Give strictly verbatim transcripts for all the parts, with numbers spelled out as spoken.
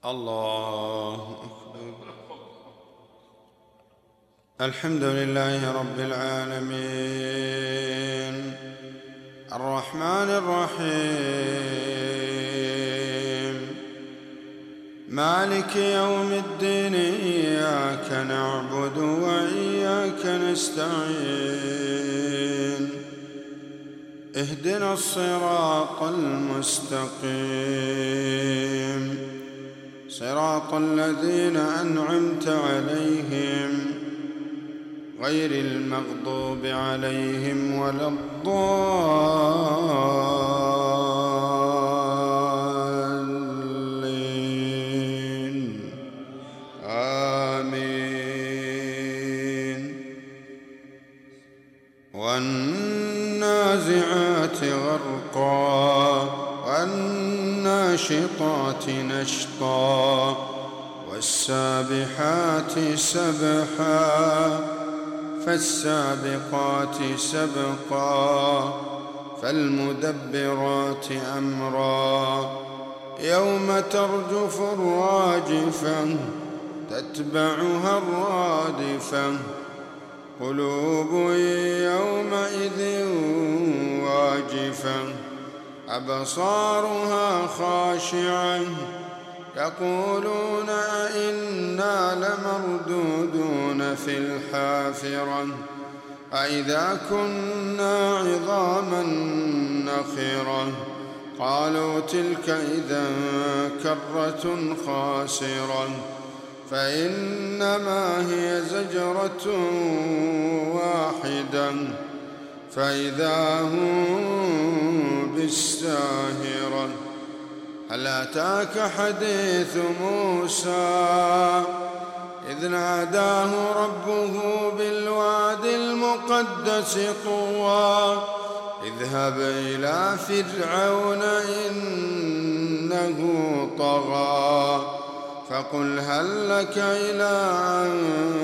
الله أكبر. الحمد لله رب العالمين الرحمن الرحيم مالك يوم الدين إياك نعبد وإياك نستعين اهدنا الصراط المستقيم صراط الذين أنعمت عليهم غير المغضوب عليهم ولا الضالين آمين. والنازعات غرقا والناشطات نشطا والسابحات سبحا فالسابقات سبقا فالمدبرات أمرا يوم ترجف الراجفة تتبعها الرادفة قلوب يومئذ واجفة أبصارها خاشعة يقولون أئنا لمردودون في الحافرة أئذا كنا عظاما نخرة قالوا تلك إذا كرة خاسرة فإنما هي زجرة واحدة فإذا هم بالساهرة. هل أتاك حديث موسى إذ ناداه ربه بالواد المقدس طوى اذهب إلى فرعون إنه طغى فقل هل لك إلى أن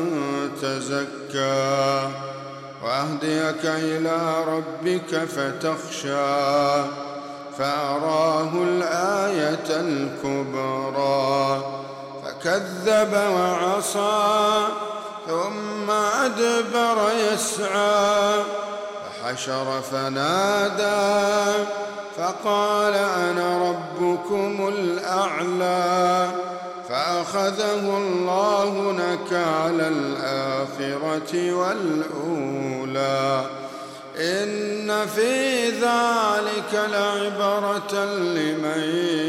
تزكى وأهديك إلى ربك فتخشى فأراه الآية الكبرى فكذب وعصى ثم أدبر يسعى فحشر فنادى فقال أنا ربكم الأعلى فأخذه الله نكال الآخرة والأولى إن في ذلك لعبرة لمن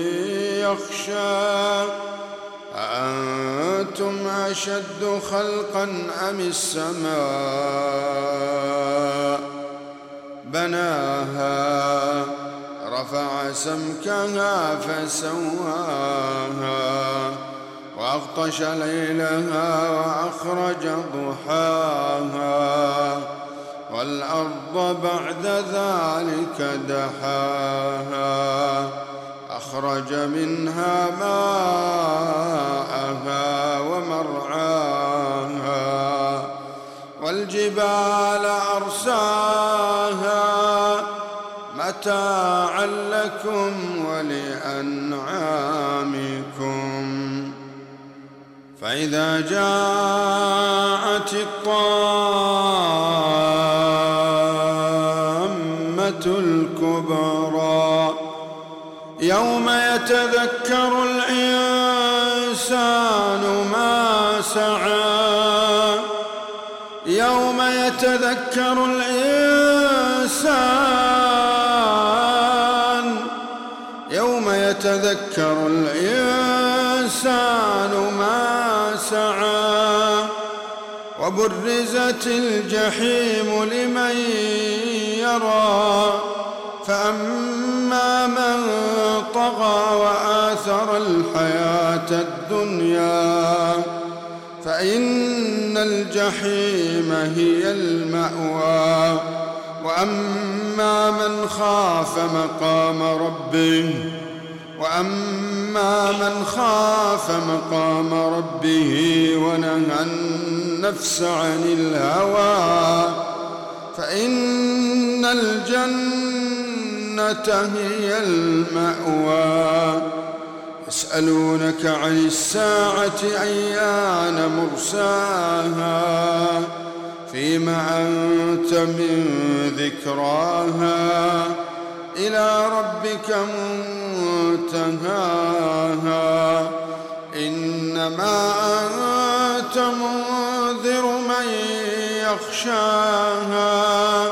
يخشى أأنتم أشد خلقا أم السماء بناها رفع سمكها فسواها وأغطش ليلها وأخرج ضحاها والأرض بعد ذلك دحاها أخرج منها ماءها ومرعاها والجبال أرساها متاعا لكم ولأنعامكم. فإذا جاءت الطامة الكبرى يوم يتذكر الإنسان ما سعى يوم يتذكر الإنسان يوم يتذكر الإنسان ما سعى وبرزت الجحيم لمن يرى فأما من طغى وآثر الحياة الدنيا فإن الجحيم هي المأوى وأما من خاف مقام ربه وأما من خاف مقام ربه ونهى النفس عن الهوى فإن الجنة هي المأوى. ويسألونك عن الساعة أيان مرساها فيما أنت من ذكراها إلى ربك منتهاها إنما أنت منذر من يخشاها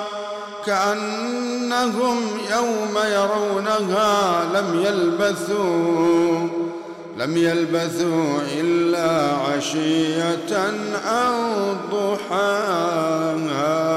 كأنهم يوم يرونها لم يلبثوا لم يلبثوا إلا عشية أو ضحاها.